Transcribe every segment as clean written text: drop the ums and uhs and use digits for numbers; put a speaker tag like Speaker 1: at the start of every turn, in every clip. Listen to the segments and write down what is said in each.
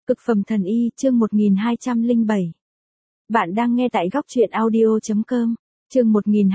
Speaker 1: Cực phẩm thần y, chương 1207. Bạn đang nghe tại góc truyện audio.com. Chương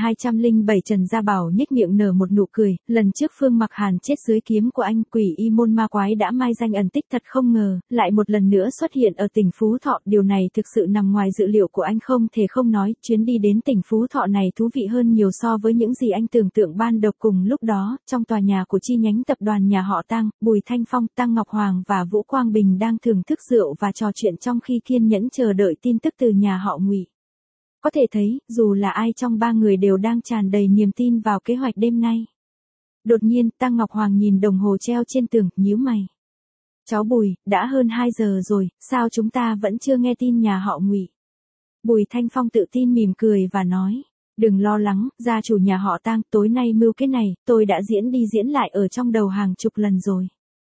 Speaker 1: 1207. Trần Gia Bảo nhếch miệng nở một nụ cười, lần trước Phương Mặc Hàn chết dưới kiếm của anh, quỷ y môn ma quái đã mai danh ẩn tích, thật không ngờ, lại một lần nữa xuất hiện ở tỉnh Phú Thọ, điều này thực sự nằm ngoài dự liệu của anh, không thể không nói, chuyến đi đến tỉnh Phú Thọ này thú vị hơn nhiều so với những gì anh tưởng tượng ban đầu. Cùng lúc đó, trong tòa nhà của chi nhánh tập đoàn nhà họ Tăng, Bùi Thanh Phong, Tăng Ngọc Hoàng và Vũ Quang Bình đang thưởng thức rượu và trò chuyện trong khi kiên nhẫn chờ đợi tin tức từ nhà họ Ngụy. Có thể thấy, dù là ai trong ba người đều đang tràn đầy niềm tin vào kế hoạch đêm nay. Đột nhiên, Tăng Ngọc Hoàng nhìn đồng hồ treo trên tường, nhíu mày. Cháu Bùi, đã hơn 2 giờ rồi, sao chúng ta vẫn chưa nghe tin nhà họ Ngụy? Bùi Thanh Phong tự tin mỉm cười và nói, đừng lo lắng, gia chủ nhà họ Tăng, tối nay mưu cái này, tôi đã diễn đi diễn lại ở trong đầu hàng chục lần rồi.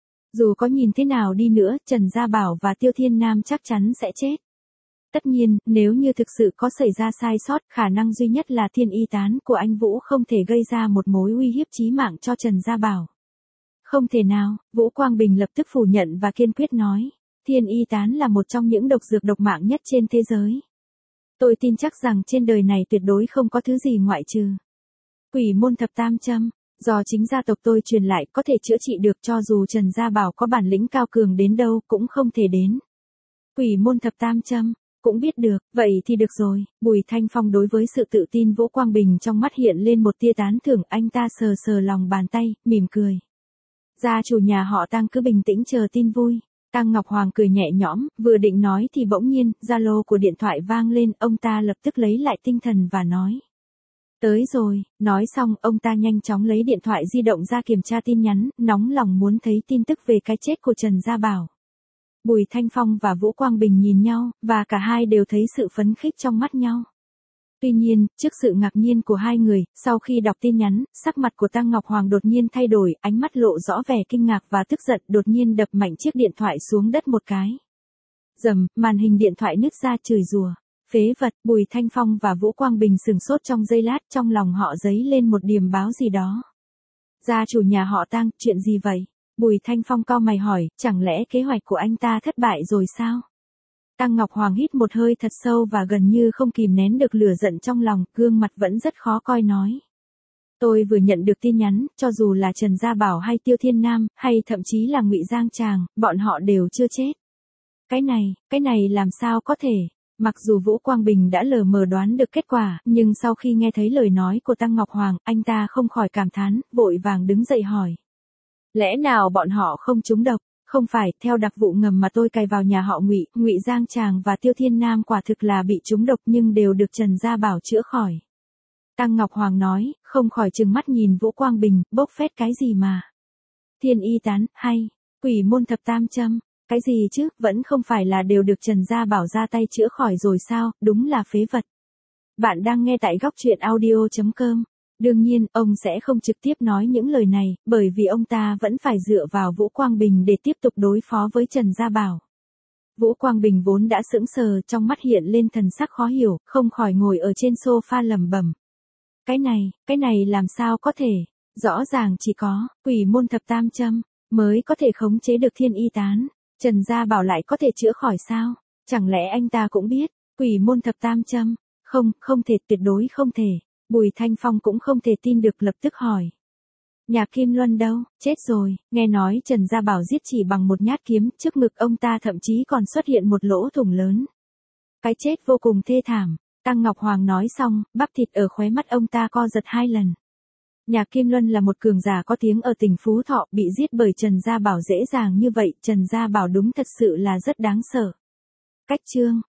Speaker 1: Dù có nhìn thế nào đi nữa, Trần Gia Bảo và Tiêu Thiên Nam chắc chắn sẽ chết. Tất nhiên, nếu như thực sự có xảy ra sai sót, khả năng duy nhất là thiên y tán của anh Vũ không thể gây ra một mối uy hiếp chí mạng cho Trần Gia Bảo. Không thể nào, Vũ Quang Bình lập tức phủ nhận và kiên quyết nói, thiên y tán là một trong những độc dược độc mạng nhất trên thế giới. Tôi tin chắc rằng trên đời này tuyệt đối không có thứ gì ngoại trừ Quỷ môn thập tam châm, do chính gia tộc tôi truyền lại, có thể chữa trị được, cho dù Trần Gia Bảo có bản lĩnh cao cường đến đâu cũng không thể đến. Quỷ môn thập tam châm. Cũng biết được, vậy thì được rồi. Bùi Thanh Phong đối với sự tự tin Vũ Quang Bình trong mắt hiện lên một tia tán thưởng, anh ta sờ sờ lòng bàn tay, mỉm cười. Gia chủ nhà họ Tăng cứ bình tĩnh chờ tin vui. Tăng Ngọc Hoàng cười nhẹ nhõm, vừa định nói thì bỗng nhiên, Zalo của điện thoại vang lên, ông ta lập tức lấy lại tinh thần và nói. Tới rồi, nói xong, ông ta nhanh chóng lấy điện thoại di động ra kiểm tra tin nhắn, nóng lòng muốn thấy tin tức về cái chết của Trần Gia Bảo. Bùi Thanh Phong và Vũ Quang Bình nhìn nhau, và cả hai đều thấy sự phấn khích trong mắt nhau. Tuy nhiên, trước sự ngạc nhiên của hai người, sau khi đọc tin nhắn, sắc mặt của Tăng Ngọc Hoàng đột nhiên thay đổi, ánh mắt lộ rõ vẻ kinh ngạc và tức giận, đột nhiên đập mạnh chiếc điện thoại xuống đất một cái. Rầm, màn hình điện thoại nứt ra, chửi rủa. Phế vật. Bùi Thanh Phong và Vũ Quang Bình sừng sốt trong giây lát, trong lòng họ dấy lên một điềm báo gì đó. Gia chủ nhà họ Tăng, chuyện gì vậy? Bùi Thanh Phong cau mày hỏi, chẳng lẽ kế hoạch của anh ta thất bại rồi sao? Tăng Ngọc Hoàng hít một hơi thật sâu và gần như không kìm nén được lửa giận trong lòng, gương mặt vẫn rất khó coi nói. Tôi vừa nhận được tin nhắn, cho dù là Trần Gia Bảo hay Tiêu Thiên Nam, hay thậm chí là Ngụy Giang Tràng, bọn họ đều chưa chết. Cái này làm sao có thể? Mặc dù Vũ Quang Bình đã lờ mờ đoán được kết quả, nhưng sau khi nghe thấy lời nói của Tăng Ngọc Hoàng, anh ta không khỏi cảm thán, vội vàng đứng dậy hỏi. Lẽ nào bọn họ không trúng độc? Không phải, theo đặc vụ ngầm mà tôi cài vào nhà họ Ngụy, Ngụy Giang Tràng và Tiêu Thiên Nam quả thực là bị trúng độc nhưng đều được Trần Gia Bảo chữa khỏi. Tăng Ngọc Hoàng nói, không khỏi trừng mắt nhìn Vũ Quang Bình, bốc phét cái gì mà? Thiên y tán, hay, quỷ môn thập tam châm, cái gì chứ, vẫn không phải là đều được Trần Gia Bảo ra tay chữa khỏi rồi sao, đúng là phế vật. Bạn đang nghe tại góc truyện audio.com. Đương nhiên, ông sẽ không trực tiếp nói những lời này, bởi vì ông ta vẫn phải dựa vào Vũ Quang Bình để tiếp tục đối phó với Trần Gia Bảo. Vũ Quang Bình vốn đã sững sờ, trong mắt hiện lên thần sắc khó hiểu, không khỏi ngồi ở trên sofa lẩm bẩm. Cái này làm sao có thể? Rõ ràng chỉ có quỷ môn thập tam châm mới có thể khống chế được thiên y tán. Trần Gia Bảo lại có thể chữa khỏi sao? Chẳng lẽ anh ta cũng biết quỷ môn thập tam châm? Không thể, tuyệt đối không thể. Bùi Thanh Phong cũng không thể tin được, lập tức hỏi. Nhà Kim Luân đâu? Chết rồi, nghe nói Trần Gia Bảo giết chỉ bằng một nhát kiếm, trước ngực ông ta thậm chí còn xuất hiện một lỗ thủng lớn. Cái chết vô cùng thê thảm. Tăng Ngọc Hoàng nói xong, bắp thịt ở khóe mắt ông ta co giật 2 lần. Nhà Kim Luân là một cường giả có tiếng ở tỉnh Phú Thọ, bị giết bởi Trần Gia Bảo dễ dàng như vậy, Trần Gia Bảo đúng thật sự là rất đáng sợ. Cách chương